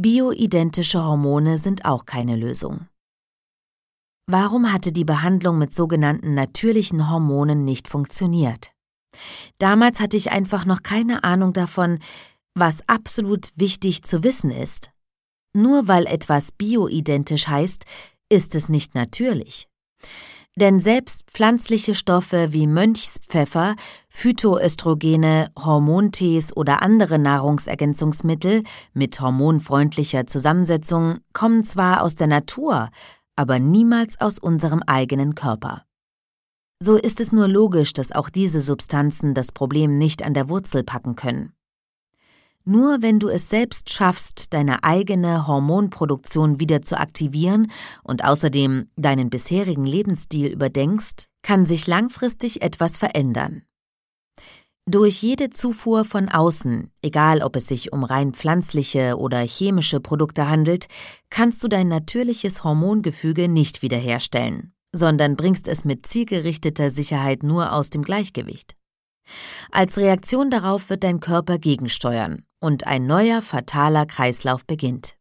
Bioidentische Hormone sind auch keine Lösung. Warum hatte die Behandlung mit sogenannten natürlichen Hormonen nicht funktioniert? Damals hatte ich einfach noch keine Ahnung davon, was absolut wichtig zu wissen ist. Nur weil etwas bioidentisch heißt, ist es nicht natürlich. Denn selbst pflanzliche Stoffe wie Mönchspfeffer, Phytoöstrogene, Hormontees oder andere Nahrungsergänzungsmittel mit hormonfreundlicher Zusammensetzung kommen zwar aus der Natur, aber niemals aus unserem eigenen Körper. So ist es nur logisch, dass auch diese Substanzen das Problem nicht an der Wurzel packen können. Nur wenn du es selbst schaffst, deine eigene Hormonproduktion wieder zu aktivieren und außerdem deinen bisherigen Lebensstil überdenkst, kann sich langfristig etwas verändern. Durch jede Zufuhr von außen, egal ob es sich um rein pflanzliche oder chemische Produkte handelt, kannst du dein natürliches Hormongefüge nicht wiederherstellen, sondern bringst es mit zielgerichteter Sicherheit nur aus dem Gleichgewicht. Als Reaktion darauf wird dein Körper gegensteuern und ein neuer, fataler Kreislauf beginnt.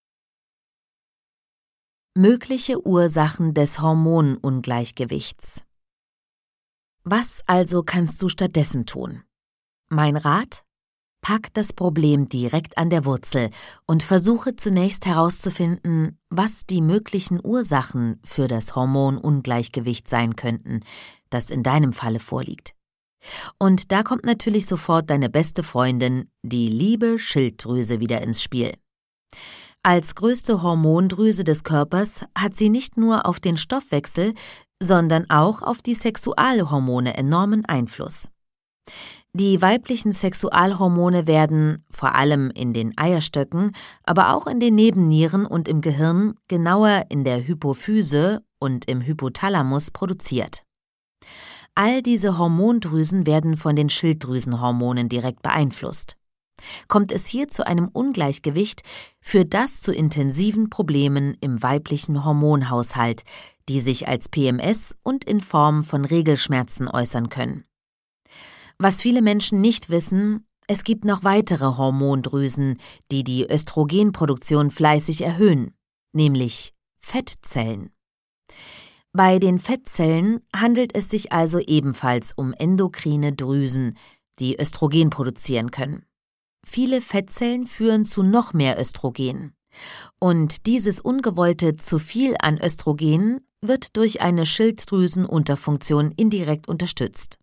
Mögliche Ursachen des Hormonungleichgewichts. Was also kannst du stattdessen tun? Mein Rat? Pack das Problem direkt an der Wurzel und versuche zunächst herauszufinden, was die möglichen Ursachen für das Hormonungleichgewicht sein könnten, das in deinem Falle vorliegt. Und da kommt natürlich sofort deine beste Freundin, die liebe Schilddrüse, wieder ins Spiel. Als größte Hormondrüse des Körpers hat sie nicht nur auf den Stoffwechsel, sondern auch auf die Sexualhormone enormen Einfluss. Die weiblichen Sexualhormone werden, vor allem in den Eierstöcken, aber auch in den Nebennieren und im Gehirn, genauer in der Hypophyse und im Hypothalamus, produziert. All diese Hormondrüsen werden von den Schilddrüsenhormonen direkt beeinflusst. Kommt es hier zu einem Ungleichgewicht, führt das zu intensiven Problemen im weiblichen Hormonhaushalt, die sich als PMS und in Form von Regelschmerzen äußern können. Was viele Menschen nicht wissen, es gibt noch weitere Hormondrüsen, die die Östrogenproduktion fleißig erhöhen, nämlich Fettzellen. Bei den Fettzellen handelt es sich also ebenfalls um endokrine Drüsen, die Östrogen produzieren können. Viele Fettzellen führen zu noch mehr Östrogen. Und dieses ungewollte zu viel an Östrogen wird durch eine Schilddrüsenunterfunktion indirekt unterstützt.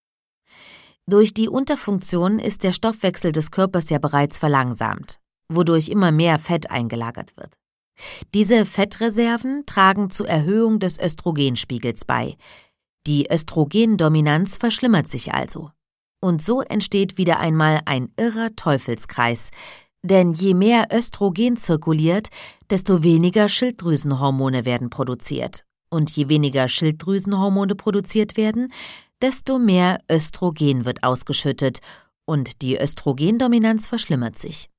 Durch die Unterfunktion ist der Stoffwechsel des Körpers ja bereits verlangsamt, wodurch immer mehr Fett eingelagert wird. Diese Fettreserven tragen zur Erhöhung des Östrogenspiegels bei. Die Östrogendominanz verschlimmert sich also. Und so entsteht wieder einmal ein irrer Teufelskreis. Denn je mehr Östrogen zirkuliert, desto weniger Schilddrüsenhormone werden produziert. Und je weniger Schilddrüsenhormone produziert werden, desto mehr Östrogen wird ausgeschüttet und die Östrogendominanz verschlimmert sich.